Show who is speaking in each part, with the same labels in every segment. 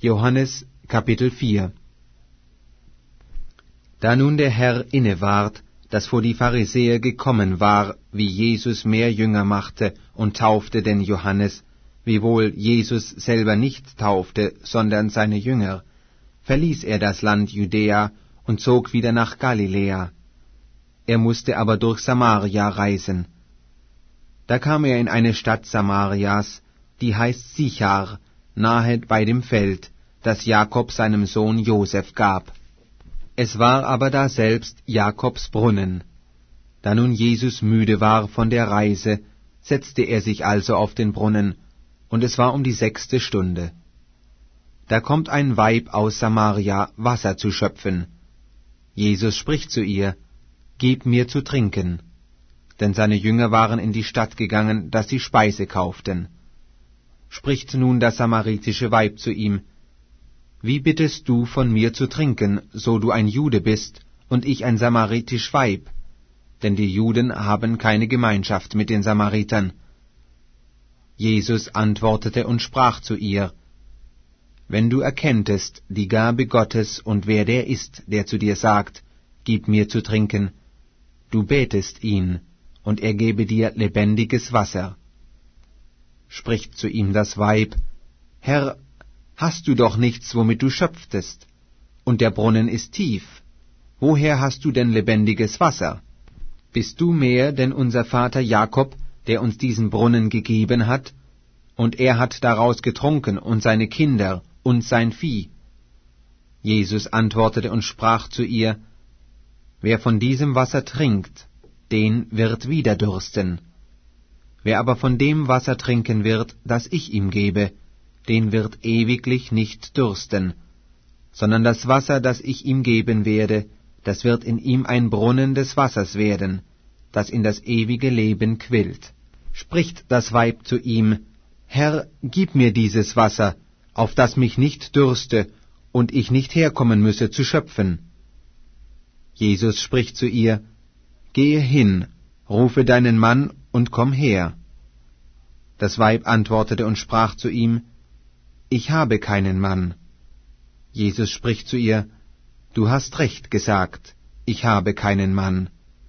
Speaker 1: Johannes Kapitel 4. Da nun der Herr inneward, dass vor die Pharisäer gekommen war, wie Jesus mehr Jünger machte und taufte denn Johannes, wiewohl Jesus selber nicht taufte, sondern seine Jünger, verließ er das Land Judäa und zog wieder nach Galiläa. Er musste aber durch Samaria reisen. Da kam er in eine Stadt Samarias, die heißt Sichar, nahe bei dem Feld, das Jakob seinem Sohn Josef gab. Es war aber daselbst Jakobs Brunnen. Da nun Jesus müde war von der Reise, setzte er sich also auf den Brunnen, und es war um die 6. Stunde. Da kommt ein Weib aus Samaria, Wasser zu schöpfen. Jesus spricht zu ihr, »Gib mir zu trinken.« Denn seine Jünger waren in die Stadt gegangen, dass sie Speise kauften. Spricht nun das samaritische Weib zu ihm, »Wie bittest du von mir zu trinken, so du ein Jude bist, und ich ein samaritisch Weib?« Denn die Juden haben keine Gemeinschaft mit den Samaritern. Jesus antwortete und sprach zu ihr, »Wenn du erkenntest die Gabe Gottes und wer der ist, der zu dir sagt, »Gib mir zu trinken«, du betest ihn, und er gebe dir lebendiges Wasser.« Spricht zu ihm das Weib, »Herr, hast du doch nichts, womit du schöpftest, und der Brunnen ist tief. Woher hast du denn lebendiges Wasser? Bist du mehr denn unser Vater Jakob, der uns diesen Brunnen gegeben hat, und er hat daraus getrunken, und seine Kinder und sein Vieh?« Jesus antwortete und sprach zu ihr, »Wer von diesem Wasser trinkt, den wird wieder dürsten. Wer aber von dem Wasser trinken wird, das ich ihm gebe, den wird ewiglich nicht dürsten, sondern das Wasser, das ich ihm geben werde, das wird in ihm ein Brunnen des Wassers werden, das in das ewige Leben quillt.« Spricht das Weib zu ihm, »Herr, gib mir dieses Wasser, auf das mich nicht dürste und ich nicht herkommen müsse zu schöpfen.« Jesus spricht zu ihr, »Gehe hin, rufe deinen Mann und komm her.« Das Weib antwortete und sprach zu ihm, »Ich habe keinen Mann.« Jesus spricht zu ihr, »Du hast recht gesagt, ich habe keinen Mann.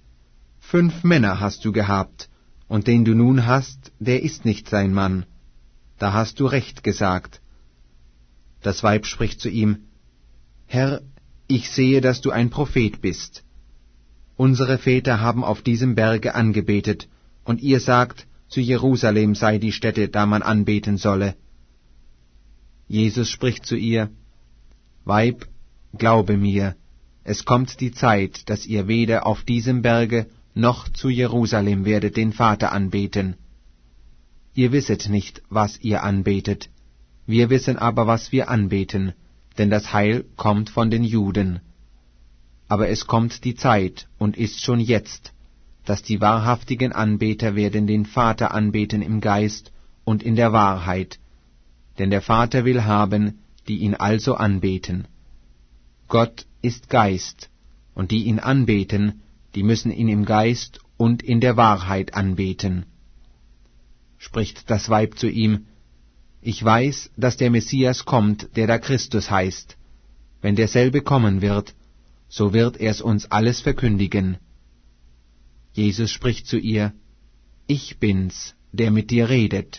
Speaker 1: 5 Männer hast du gehabt, und den du nun hast, der ist nicht dein Mann. Da hast du recht gesagt.« Das Weib spricht zu ihm, »Herr, ich sehe, dass du ein Prophet bist. Unsere Väter haben auf diesem Berge angebetet, und ihr sagt, zu Jerusalem sei die Stätte, da man anbeten solle.« Jesus spricht zu ihr, »Weib, glaube mir, es kommt die Zeit, dass ihr weder auf diesem Berge noch zu Jerusalem werdet den Vater anbeten. Ihr wisset nicht, was ihr anbetet, wir wissen aber, was wir anbeten, denn das Heil kommt von den Juden. Aber es kommt die Zeit, und ist schon jetzt, dass die wahrhaftigen Anbeter werden den Vater anbeten im Geist und in der Wahrheit, denn der Vater will haben, die ihn also anbeten. Gott ist Geist, und die ihn anbeten, die müssen ihn im Geist und in der Wahrheit anbeten. Spricht das Weib zu ihm, »Ich weiß, dass der Messias kommt, der da Christus heißt. Wenn derselbe kommen wird, so wird er's uns alles verkündigen.« Jesus spricht zu ihr, »Ich bin's, der mit dir redet.«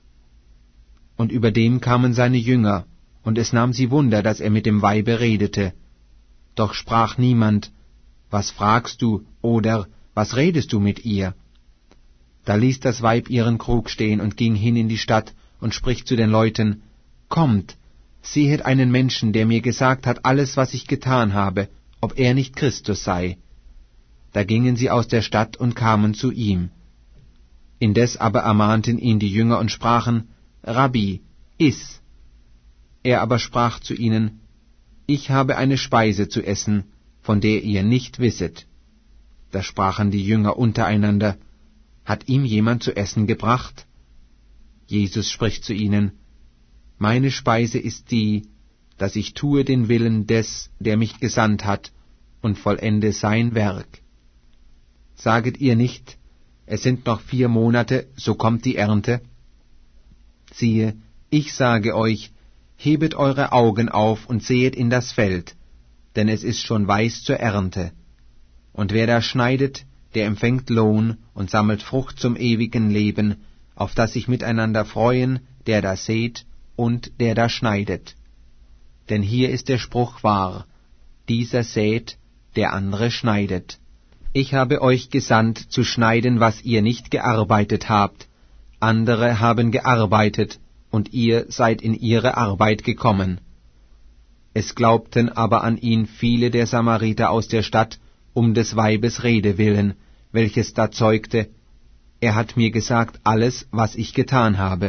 Speaker 1: Und über dem kamen seine Jünger, und es nahm sie Wunder, dass er mit dem Weibe redete. Doch sprach niemand, »Was fragst du?« oder »Was redest du mit ihr?« Da ließ das Weib ihren Krug stehen und ging hin in die Stadt und spricht zu den Leuten, »Kommt, sehet einen Menschen, der mir gesagt hat alles, was ich getan habe, ob er nicht Christus sei.« Da gingen sie aus der Stadt und kamen zu ihm. Indes aber ermahnten ihn die Jünger und sprachen, »Rabbi, iss!« Er aber sprach zu ihnen, »Ich habe eine Speise zu essen, von der ihr nicht wisset.« Da sprachen die Jünger untereinander, »Hat ihm jemand zu essen gebracht?« Jesus spricht zu ihnen, »Meine Speise ist die, dass ich tue den Willen des, der mich gesandt hat, und vollende sein Werk. Saget ihr nicht, es sind noch 4 Monate, so kommt die Ernte? Siehe, ich sage euch, Hebet eure Augen auf und sehet in das Feld, denn es ist schon weiß zur Ernte. Und wer da schneidet, der empfängt Lohn und sammelt Frucht zum ewigen Leben, auf das sich miteinander freuen, der da sät und der da schneidet. Denn hier ist der Spruch wahr, dieser sät, der andere schneidet. Ich habe euch gesandt, zu schneiden, was ihr nicht gearbeitet habt. Andere haben gearbeitet, und ihr seid in ihre Arbeit gekommen. Es glaubten aber an ihn viele der Samariter aus der Stadt, um des Weibes Rede willen, welches da zeugte, er hat mir gesagt alles, was ich getan habe.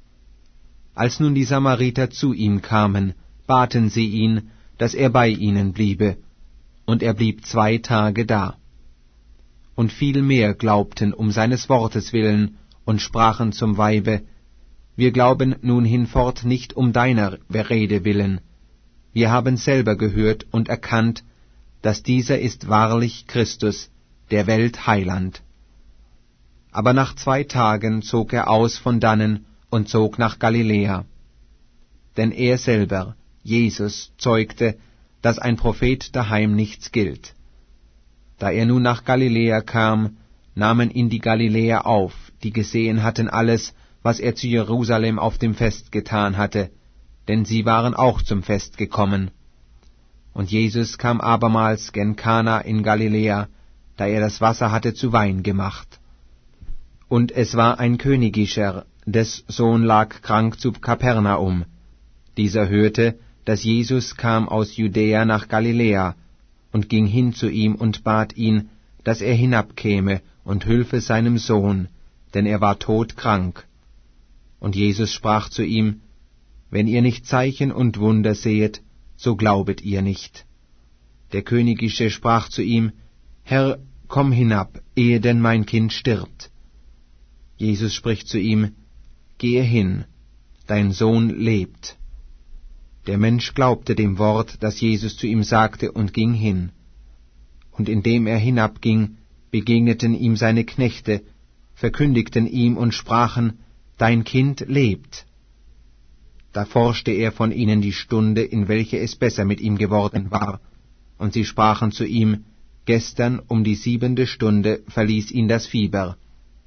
Speaker 1: Als nun die Samariter zu ihm kamen, baten sie ihn, dass er bei ihnen bliebe, und er blieb 2 Tage da. Und viel mehr glaubten um seines Wortes willen und sprachen zum Weibe, wir glauben nun hinfort nicht um deiner Rede willen. Wir haben selber gehört und erkannt, dass dieser ist wahrlich Christus, der Welt Heiland. Aber nach 2 Tagen zog er aus von dannen und zog nach Galiläa. Denn er selber, Jesus, zeugte, dass ein Prophet daheim nichts gilt. Da er nun nach Galiläa kam, nahmen ihn die Galiläer auf, die gesehen hatten alles, was er zu Jerusalem auf dem Fest getan hatte, denn sie waren auch zum Fest gekommen. Und Jesus kam abermals gen Kana in Galiläa, da er das Wasser hatte zu Wein gemacht. Und es war ein Königischer, des Sohn lag krank zu Kapernaum. Dieser hörte, dass Jesus kam aus Judäa nach Galiläa, und ging hin zu ihm und bat ihn, dass er hinabkäme und hülfe seinem Sohn, denn er war todkrank. Und Jesus sprach zu ihm, wenn ihr nicht Zeichen und Wunder sehet, so glaubet ihr nicht. Der Königische sprach zu ihm, Herr, komm hinab, ehe denn mein Kind stirbt. Jesus spricht zu ihm, gehe hin, dein Sohn lebt. Der Mensch glaubte dem Wort, das Jesus zu ihm sagte, und ging hin. Und indem er hinabging, begegneten ihm seine Knechte, verkündigten ihm und sprachen, dein Kind lebt. Da forschte er von ihnen die Stunde, in welche es besser mit ihm geworden war. Und sie sprachen zu ihm, gestern um die 7. Stunde verließ ihn das Fieber.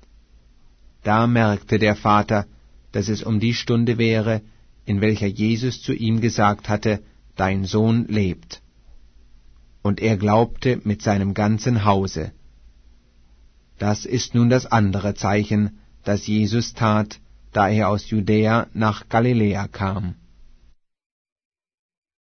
Speaker 1: Da merkte der Vater, dass es um die Stunde wäre, in welcher Jesus zu ihm gesagt hatte, dein Sohn lebt. Und er glaubte mit seinem ganzen Hause. Das ist nun das andere Zeichen, das Jesus tat, da er aus Judäa nach Galiläa kam.